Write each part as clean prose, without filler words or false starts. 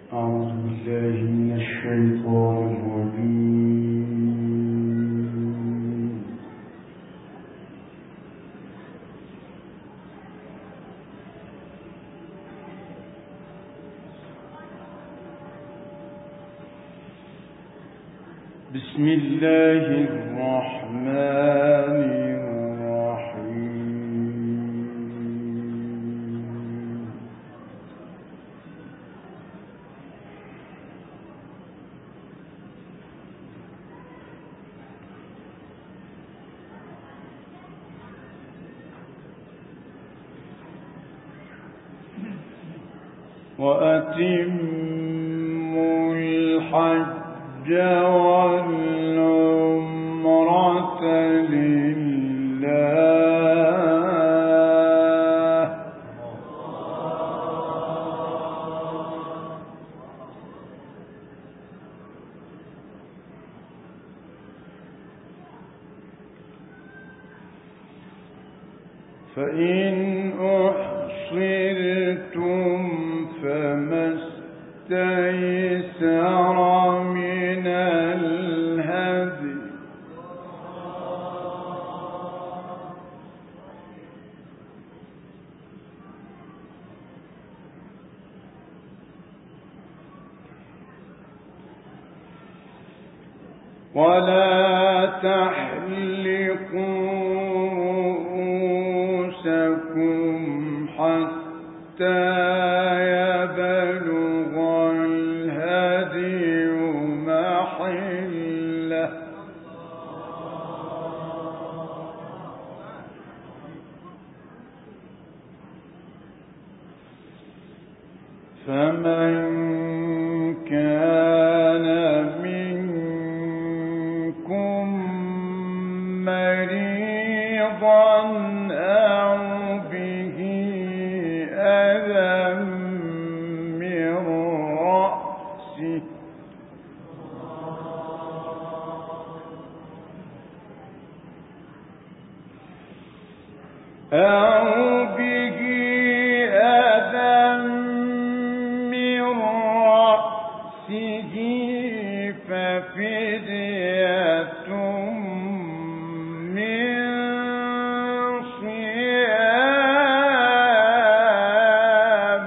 أعوذ بالله من الشيطان الرجيم. بسم الله الرحمن الرحيم. وأتموا الحج والعمرة لله فإن أحصرتم فما استيسر من الهدي ولا تحلقوا رؤوسكم حتى يبلغ الهدي محله فمن كان منكم مريضا أو به أذى من رأسه ففدية من صيام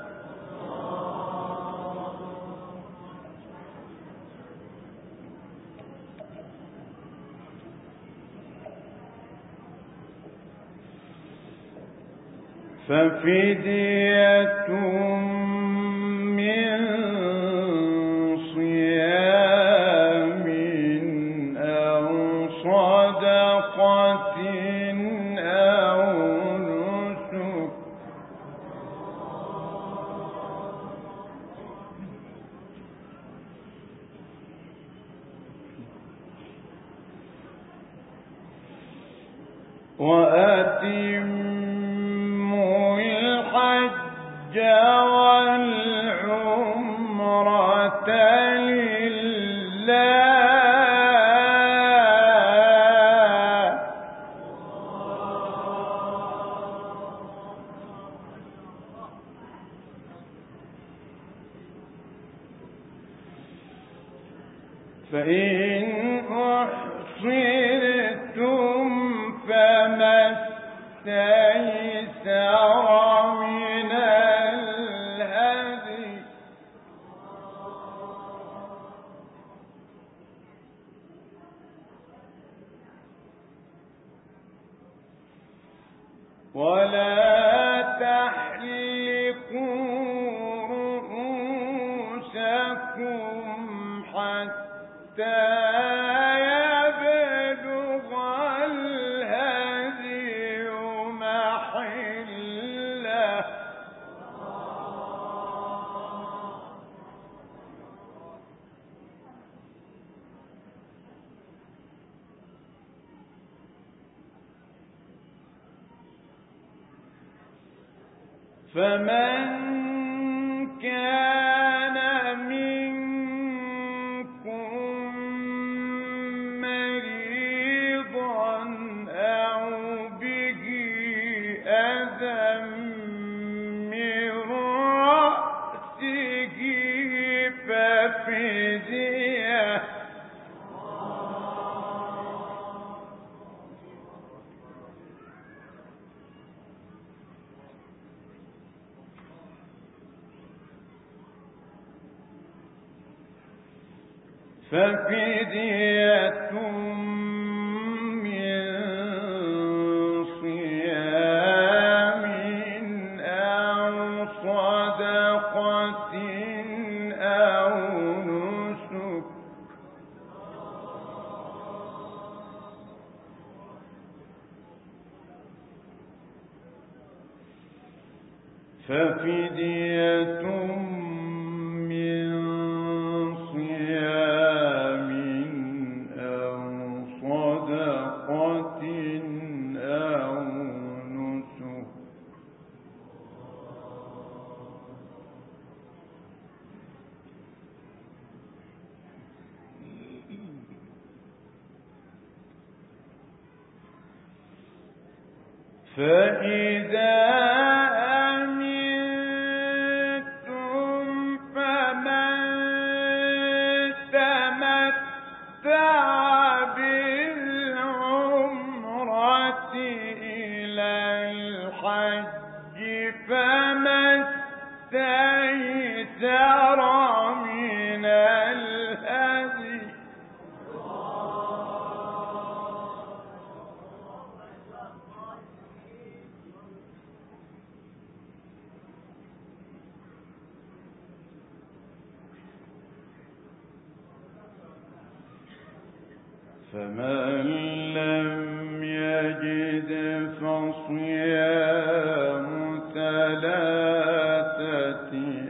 أو صدقة أو نسك وأتموا الحج والعمرة لله فإن أحصرتم فما استيسر من الهدي ولا تحلقوا رؤوسكم حتى يبلغ الهدي محله فمن كان منكم مريضا أو به أذى من رأسه ففدية من صيام أو صدقة أو نسك ففدية من صيام أو صدقة أو نسك فإذا أمنتم فمن تمتع بالعمرة إلى الحج فما استيسر من الهدي فمن لم يجد فصيام 3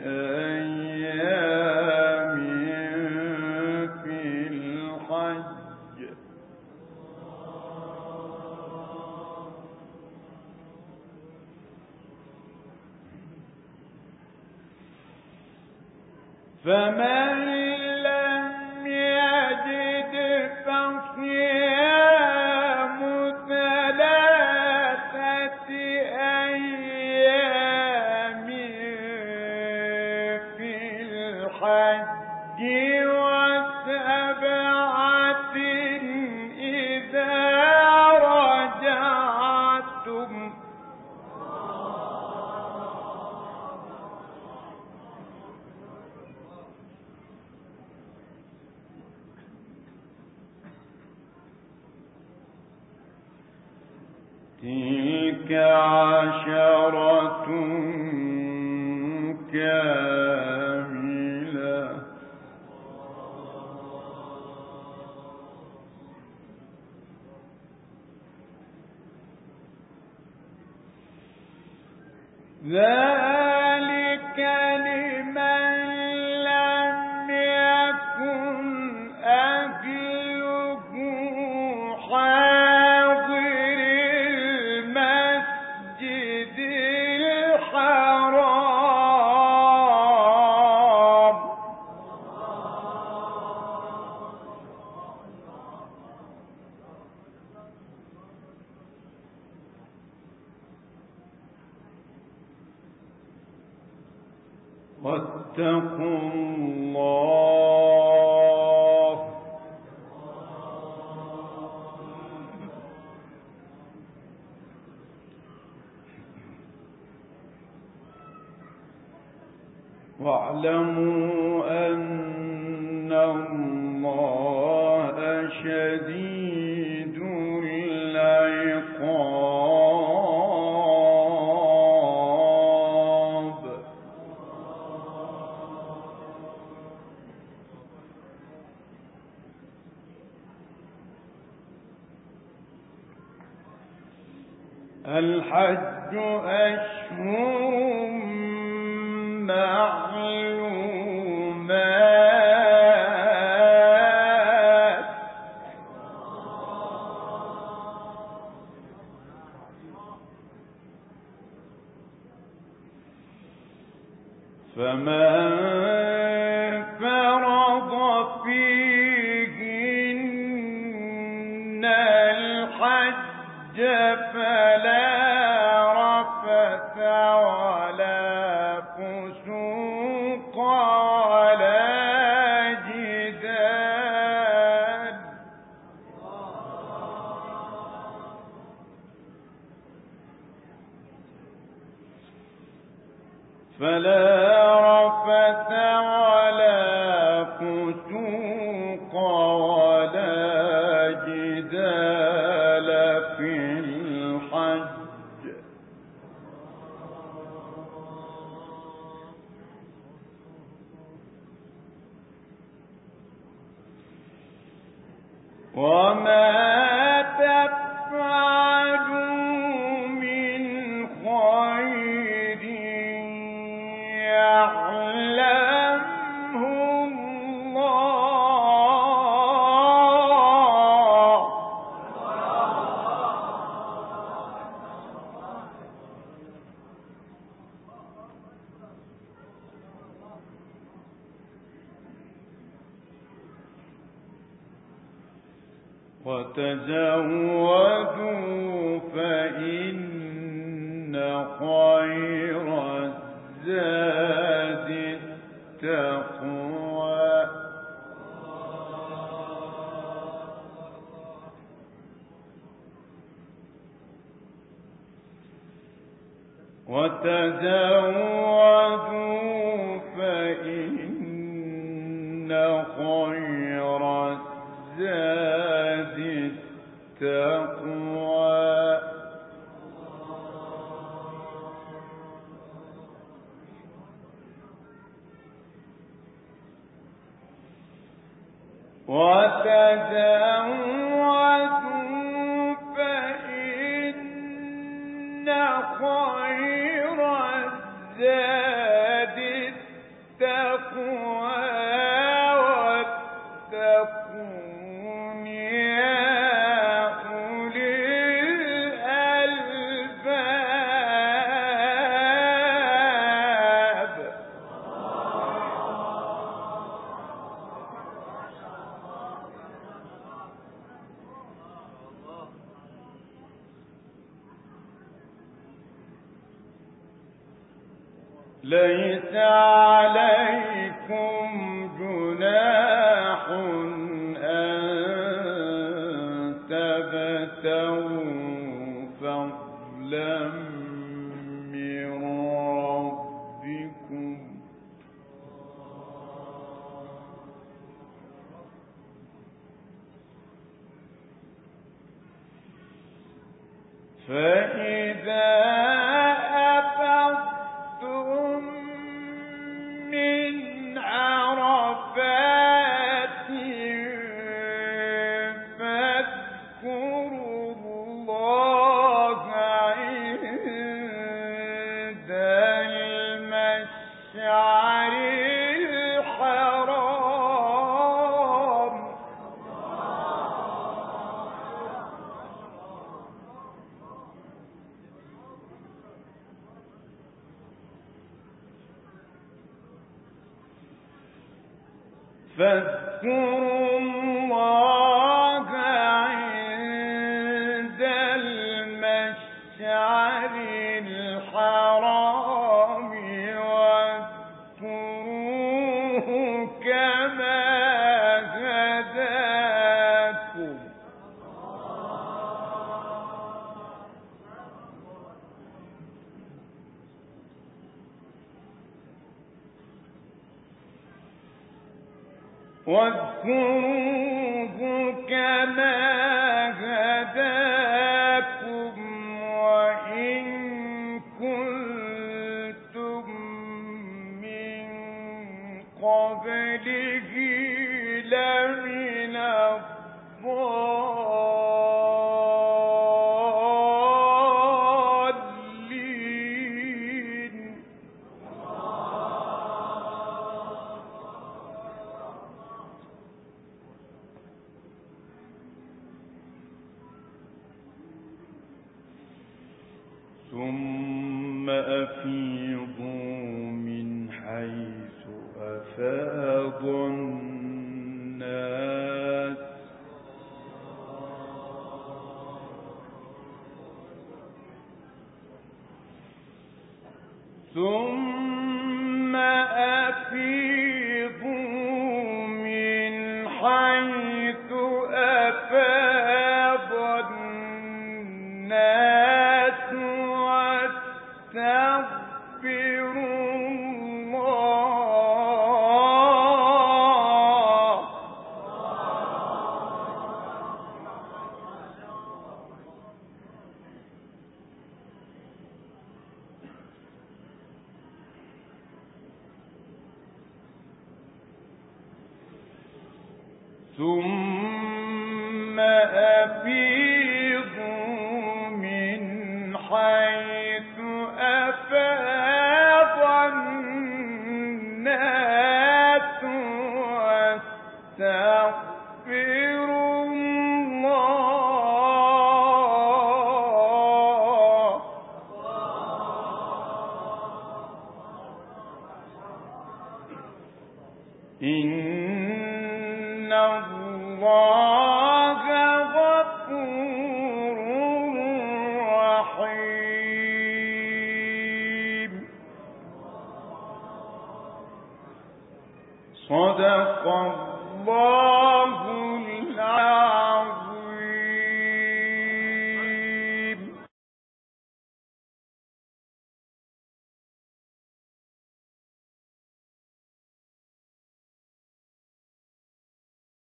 أيام في الحج فمن لم يجد فصيام 3 أيام في الحج و7 إذا رجعتم تلك 10 كاملة ذلك لمن لم يكن أهله حاضر المسجد الحرام واتقوا الله واعلموا أن الله شديد العقاب الحج أشهر معلومات فمن فرض فيهن الحج فلا رفث ولا فسوق ولا وما تفعلوا من خير يعلمه الله. وتزودوا فإن خير الزاد التقوى وتزودوا فإن خير الزاد التقوى وتزودوا فإن خير الزاد التقوى واتقون يا أولي الألباب. ليس عليكم جناح أن تبتغوا فضلا من ربكم فإذا أفضتم من عرفات فاذكروا الله عند المشعر الحرام. فاذكروا الله عند المشعر الحرام واذكروه كما هداكم وإن كنتم من قبله لمن الضالين. ثم أفيضوا من حيث أفاض الناس ثم أفيضوا من حيث أفاض الناس واستغفروا الله. ثم أفيضوا من حيث أفاض الناس واستغفروا الله إن الله غفور رحيم. صدق الله العظيم.